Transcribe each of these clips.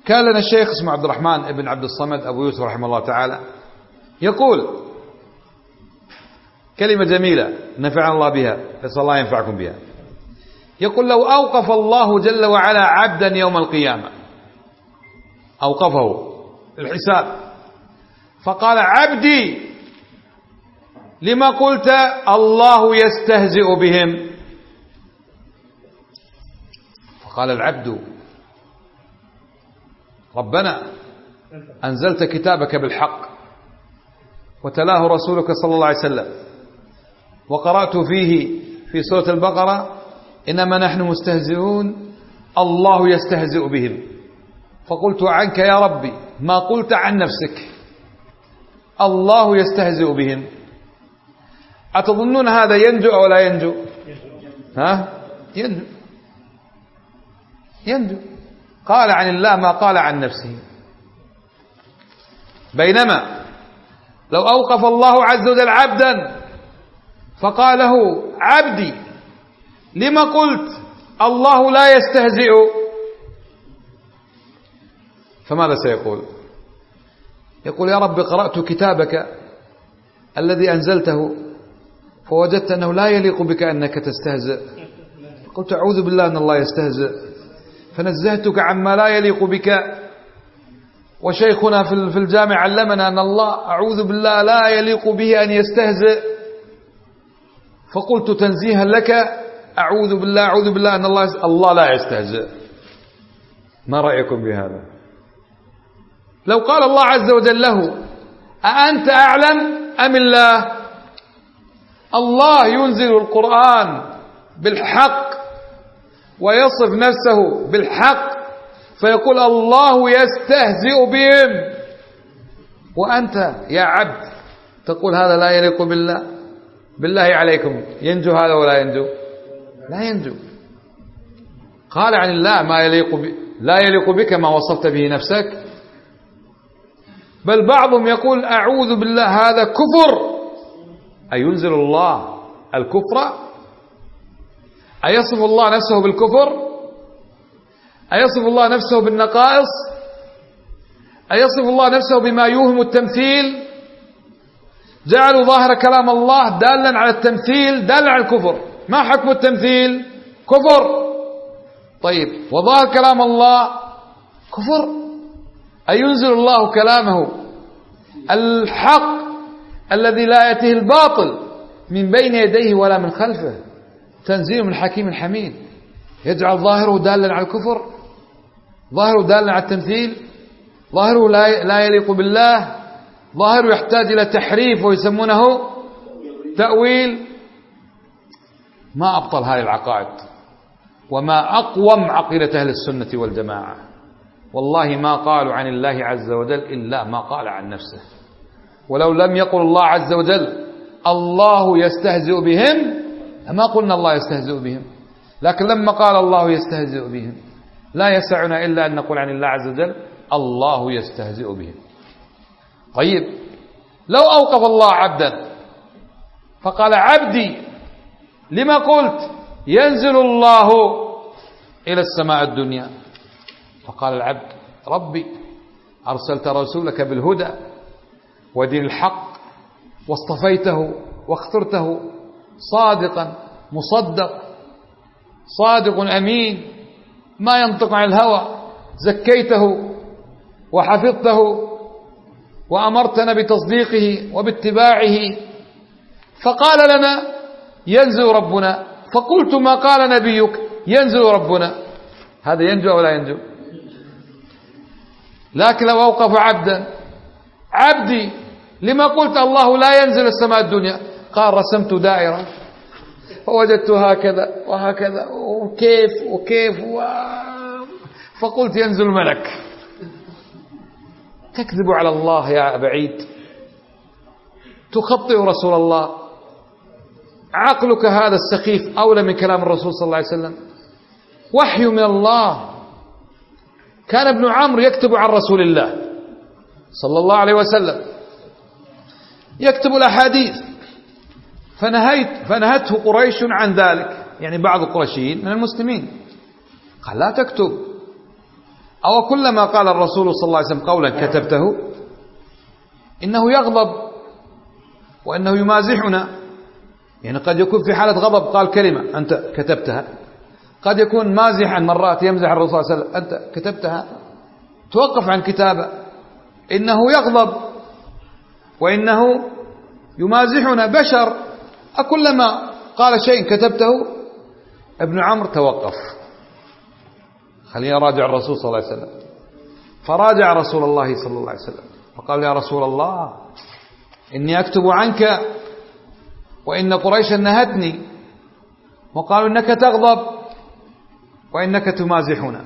كان لنا الشيخ اسمه عبد الرحمن بن عبد الصمد أبو يوسف رحمه الله تعالى، يقول كلمة جميلة نفعنا الله بها، نسأل الله ينفعكم بها. يقول: لو أوقف الله جل وعلا عبدا يوم القيامة، أوقفه الحساب، فقال: عبدي لما قلت الله يستهزئ بهم؟ فقال العبد: ربنا أنزلت كتابك بالحق وتلاه رسولك صلى الله عليه وسلم، وقرأت فيه في سورة البقرة: إنما نحن مستهزئون الله يستهزئ بهم. فقلت: عنك يا ربي ما قلت عن نفسك، الله يستهزئ بهم. أتظنون هذا ينجو أو لا ينجو؟ ينجو. قال عن الله ما قال عن نفسه. بينما لو أوقف الله عز وجل عبدا فقال له: عبدي لما قلت الله لا يستهزئ؟ فماذا سيقول؟ يقول: يا رب قرأت كتابك الذي أنزلته فوجدت أنه لا يليق بك أنك تستهزئ، قلت أعوذ بالله أن الله يستهزئ، فنزهتك عما لا يليق بك. وشيخنا في الجامع علمنا أن الله أعوذ بالله لا يليق به أن يستهزئ، فقلت تنزيها لك أعوذ بالله أن الله لا يستهزئ. ما رأيكم بهذا؟ لو قال الله عز وجل له: أأنت أعلم أم الله؟ الله ينزل القرآن بالحق ويصف نفسه بالحق، فيقول الله يستهزئ بهم، وأنت يا عبد تقول هذا لا يليق بالله. بالله عليكم ينجو هذا ولا ينجو؟ لا ينجو. قال عن الله ما لا يليق بك ما وصفت به نفسك. بل بعضهم يقول أعوذ بالله هذا كفر. أينزل الله الكفر؟ أيصف الله نفسه بالكفر؟ أيصف الله نفسه بالنقائص؟ أيصف الله نفسه بما يوهم التمثيل؟ جعلوا ظاهر كلام الله دالا على التمثيل دالا على الكفر. ما حكم التمثيل؟ كفر. طيب وظاهر كلام الله كفر. أينزل الله كلامه الحق الذي لا يأتيه الباطل من بين يديه ولا من خلفه، تنزيل من حكيم حميد، يجعل ظاهره دالا على الكفر، ظاهره دالا على التمثيل، ظاهره لا يليق بالله، ظاهره يحتاج إلى تحريف ويسمونه تأويل. ما أبطل هذه العقائد وما أقوم عقيدة أهل السنة والجماعة. والله ما قالوا عن الله عز وجل إلا ما قال عن نفسه. ولو لم يقل الله عز وجل الله يستهزئ بهم ما قلنا الله يستهزئ بهم، لكن لما قال الله يستهزئ بهم لا يسعنا إلا أن نقول عن الله عز وجل الله يستهزئ بهم. طيب لو أوقف الله عبدا فقال عبدي لما قلت ينزل الله إلى السماء الدنيا، فقال العبد ربي أرسلت رسولك بالهدى ودين الحق واصطفيته واخترته صادقا مصدق صادق أمين ما ينطق عن الهوى، زكيته وحفظته وأمرتنا بتصديقه وباتباعه، فقال لنا ينزل ربنا، فقلت ما قال نبيك ينزل ربنا. هذا ينجو أو لا ينجو؟ لكن لو أوقف عبدا عبدي لما قلت الله لا ينزل السماء الدنيا، قال رسمت دائرة فوجدت هكذا وهكذا وكيف فقلت ينزل ملك. تكذب على الله يا بعيد، تخطئ رسول الله. عقلك هذا السخيف أولى من كلام الرسول صلى الله عليه وسلم، وحي من الله. كان ابن عمرو يكتب عن رسول الله صلى الله عليه وسلم، يكتب الأحاديث، فنهته قريش عن ذلك، يعني بعض القرشيين من المسلمين قال لا تكتب، أو كلما قال الرسول صلى الله عليه وسلم قولا كتبته إنه يغضب وإنه يمازحنا. يعني قد يكون في حالة غضب قال كلمة أنت كتبتها، قد يكون مازحا مرات يمزح الرسول صلى الله عليه وسلم أنت كتبتها، توقف عن كتابة. إنه يغضب وإنه يمازحنا بشر. أكلما قال شيء كتبته ابن عمرو توقف، خليني أراجع الرسول صلى الله عليه وسلم. فراجع رسول الله صلى الله عليه وسلم فقال يا رسول الله إني أكتب عنك وإن قريشا نهتني وقالوا إنك تغضب وإنك تمازحنا.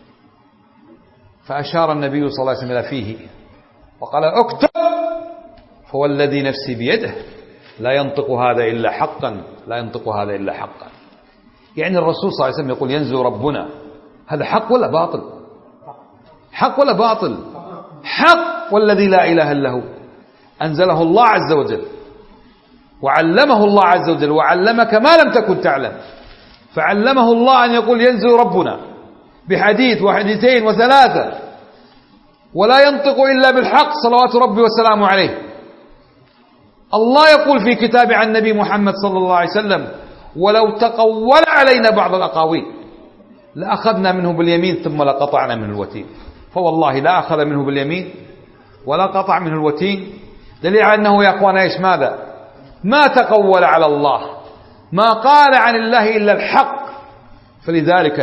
فأشار النبي صلى الله عليه وسلم إلى فيه وقال اكتب هو الذي نفسي بيده لا ينطق هذا إلا حقا، لا ينطق هذا إلا حقا. يعني الرسول صلى الله عليه وسلم يقول ينزل ربنا، هذا حق ولا باطل؟ حق ولا باطل؟ حق، والذي لا إله إلا هو أنزله الله عز وجل وعلمه الله عز وجل، وعلمك ما لم تكن تعلم، فعلمه الله أن يقول ينزل ربنا بحديث وحديثين وثلاثة، ولا ينطق إلا بالحق صلوات ربي وسلامه عليه. الله يقول في كتابه عن النبي محمد صلى الله عليه وسلم ولو تقول علينا بعض الأقاويل لأخذنا منه باليمين ثم لقطعنا منه الوتين. فوالله لا أخذ منه باليمين ولا قطع منه الوتين، دليل على أنه يا أخوانا إيش ماذا؟ ما تقول على الله، ما قال عن الله إلا الحق. فلذلك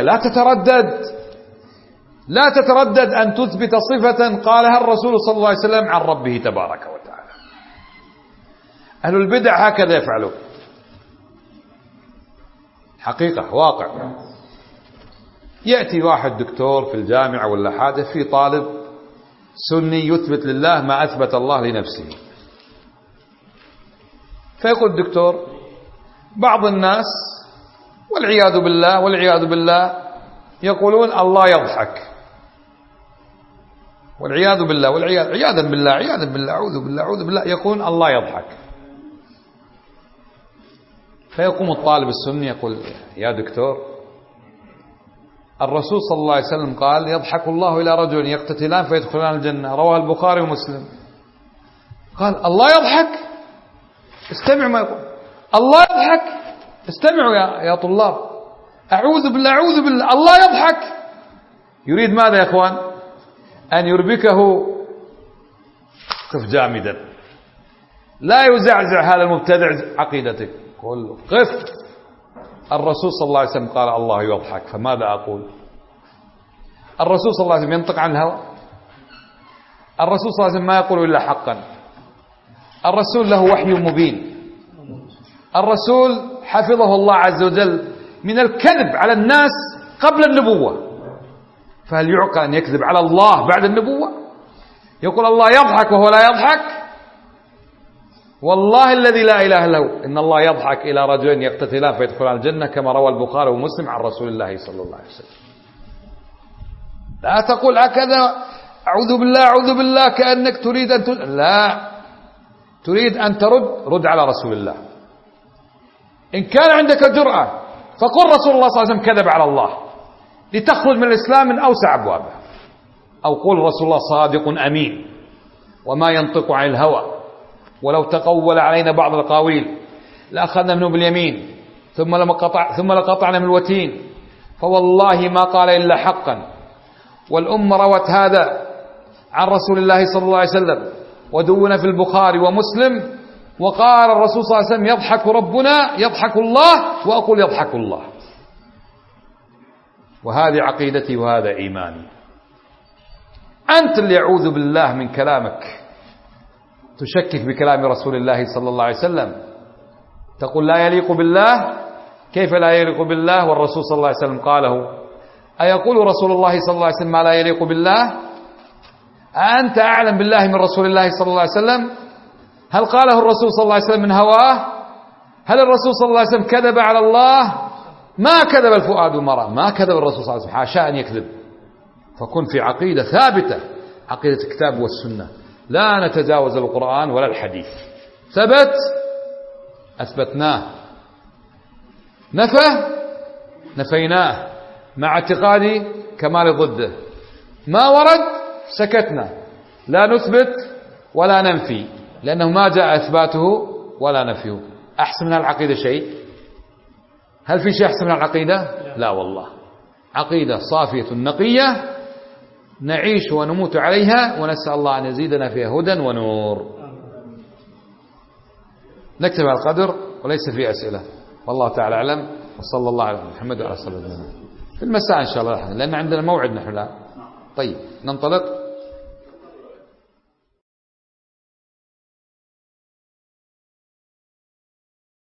لا تتردد أن تثبت صفة قالها الرسول صلى الله عليه وسلم عن ربه تبارك وتعالى. أهل البدع هكذا يفعلون، حقيقة واقع. يأتي واحد دكتور في الجامعة ولا حاجة في طالب سني يثبت لله ما أثبت الله لنفسه، فيقول الدكتور بعض الناس والعياذ بالله يقولون الله يضحك، عياذا بالله أعوذ بالله يقول الله يضحك. فيقوم الطالب السني يقول يا دكتور الرسول صلى الله عليه وسلم قال يضحك الله إلى رجل يقتتلان فيدخلان الجنة، رواه البخاري ومسلم. قال الله يضحك، استمعوا ما يقول، الله يضحك، استمعوا يا طلاب، أعوذ بالله الله يضحك. يريد ماذا يا أخوان؟ أن يربكه قف جامدا، لا يزعزع هذا المبتدع عقيدتك، قل قف. الرسول صلى الله عليه وسلم قال الله يضحك، فماذا أقول؟ الرسول صلى الله عليه وسلم ينطق عن الهوى، الرسول صلى الله عليه وسلم ما يقول إلا حقا، الرسول له وحي مبين، الرسول حفظه الله عز وجل من الكذب على الناس قبل النبوة، فهل يعقل أن يكذب على الله بعد النبوة؟ يقول الله يضحك وهو لا يضحك. والله الذي لا إله إلا هو إن الله يضحك إلى رجلين يقتتلان فيدخلان الجنة، كما روى البخاري ومسلم عن رسول الله صلى الله عليه وسلم. لا تقول هكذا أعوذ بالله كأنك تريد أن لا تريد أن رد على رسول الله. إن كان عندك جرأة فقل رسول الله صلى الله عليه وسلم كذب على الله لتخرج من الإسلام من أوسع أبوابه، أو قل رسول الله صادق أمين وما ينطق عن الهوى ولو تقول علينا بعض الأقاويل لأخذنا منه باليمين ثم لقطعنا من الوتين. فوالله ما قال إلا حقا، والأمة روت هذا عن رسول الله صلى الله عليه وسلم ودون في البخاري ومسلم، وقال الرسول صلى الله عليه وسلم يضحك ربنا يضحك الله، وأقول يضحك الله. وهذه عقيدتي وهذا إيماني. أنت اللي يعوذ بالله من كلامك تشكك بكلام رسول الله صلى الله عليه وسلم، تقول لا يليق بالله. كيف لا يليق بالله والرسول صلى الله عليه وسلم قاله؟ أيقول رسول الله صلى الله عليه وسلم ما لا يليق بالله؟ أنت أعلم بالله من رسول الله صلى الله عليه وسلم؟ هل قاله الرسول صلى الله عليه وسلم من هواه؟ هل الرسول صلى الله عليه وسلم كذب على الله؟ ما كذب الفؤاد ما رأى، ما كذب الرسول صلى الله عليه وسلم، حاشا أن يكذب. فكن في عقيدة ثابتة، عقيدة الكتاب والسنة، لا نتجاوز القرآن ولا الحديث. ثبت أثبتناه، نفى نفيناه، مع اعتقاد كمال ضده. ما ورد سكتنا، لا نثبت ولا ننفي، لأنه ما جاء إثباته ولا نفيه. أحسن من العقيدة شيء؟ هل في شيء أحسن من العقيدة؟ لا والله. عقيدة صافية نقية نعيش ونموت عليها، ونسأل الله أن يزيدنا فيها هدى ونور. نكتب على القدر وليس في أسئلة، والله تعالى أعلم، وصلى الله على محمد وعلى صلى الله عليه وسلم. في المساء إن شاء الله، لأن عندنا موعد نحن الآن. طيب ننطلق.